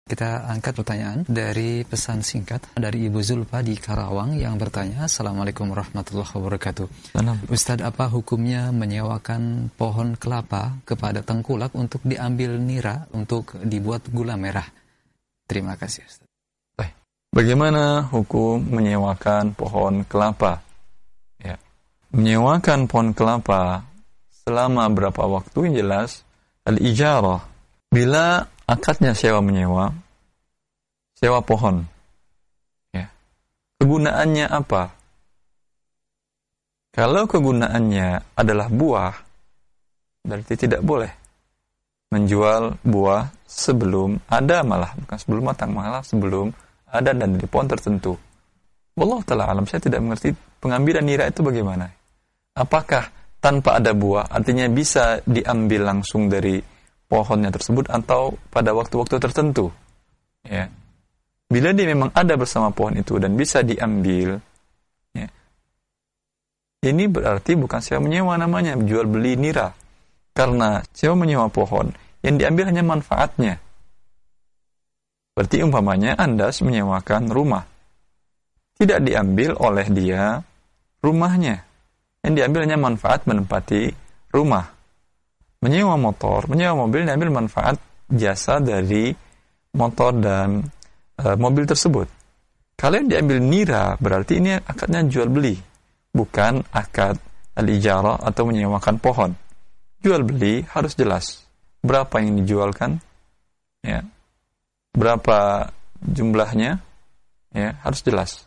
Kita angkat pertanyaan dari pesan singkat dari Ibu Zulfa di Karawang yang bertanya, Assalamualaikum warahmatullahi wabarakatuh. Ustadz, apa hukumnya menyewakan pohon kelapa kepada tengkulak untuk diambil nira untuk dibuat gula merah? Terima kasih, Ustadz. Bagaimana hukum menyewakan pohon kelapa? Ya. Menyewakan pohon kelapa selama berapa waktu? Yang jelas al-ijarah. Bila akadnya sewa menyewa, sewa pohon. Ya. Kegunaannya apa? Kalau kegunaannya adalah buah, berarti tidak boleh menjual buah sebelum ada, malah bukan sebelum matang, malah sebelum ada dan di pohon tertentu. Wallahu ta'ala alam, saya tidak mengerti pengambilan nira itu bagaimana. Apakah tanpa ada buah, artinya bisa diambil langsung dari pohonnya tersebut atau pada waktu-waktu tertentu. Ya. Bila dia memang ada bersama pohon itu dan bisa diambil, ya, ini berarti bukan sewa menyewa namanya, jual beli nira. Karena sewa menyewa pohon, yang diambil hanya manfaatnya. Berarti umpamanya Anda menyewakan rumah, tidak diambil oleh dia rumahnya, yang diambil hanya manfaat menempati rumah. Menyewa motor, menyewa mobil, diambil manfaat jasa dari motor dan mobil tersebut. Kalau yang diambil nira, berarti ini akadnya jual beli, bukan akad al-ijarah atau menyewakan pohon. Jual beli harus jelas berapa yang dijualkan, ya, berapa jumlahnya, ya, harus jelas.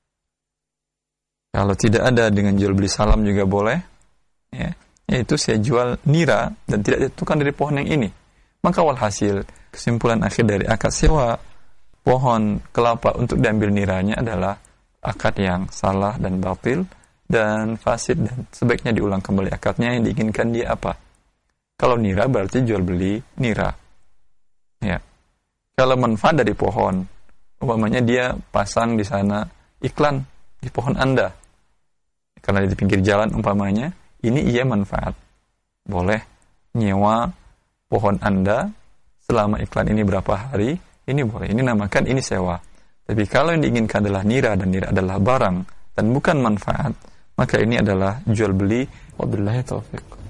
Kalau tidak ada, dengan jual beli salam juga boleh, ya, yaitu saya jual nira dan tidak ditentukan dari pohon yang ini. Maka walhasil, kesimpulan akhir dari akad sewa pohon kelapa untuk diambil niranya adalah akad yang salah dan batil dan fasid, dan sebaiknya diulang kembali akadnya. Yang diinginkan dia apa? Kalau nira berarti jual beli nira. Ya. Kalau manfaat dari pohon, umpamanya dia pasang di sana iklan di pohon Anda, karena di pinggir jalan umpamanya, ini ia manfaat. Boleh nyewa pohon Anda selama iklan ini berapa hari, ini boleh. Ini namakan ini sewa. Tapi kalau yang diinginkan adalah nira, dan nira adalah barang dan bukan manfaat, maka ini adalah jual beli. Wabillahi taufiq.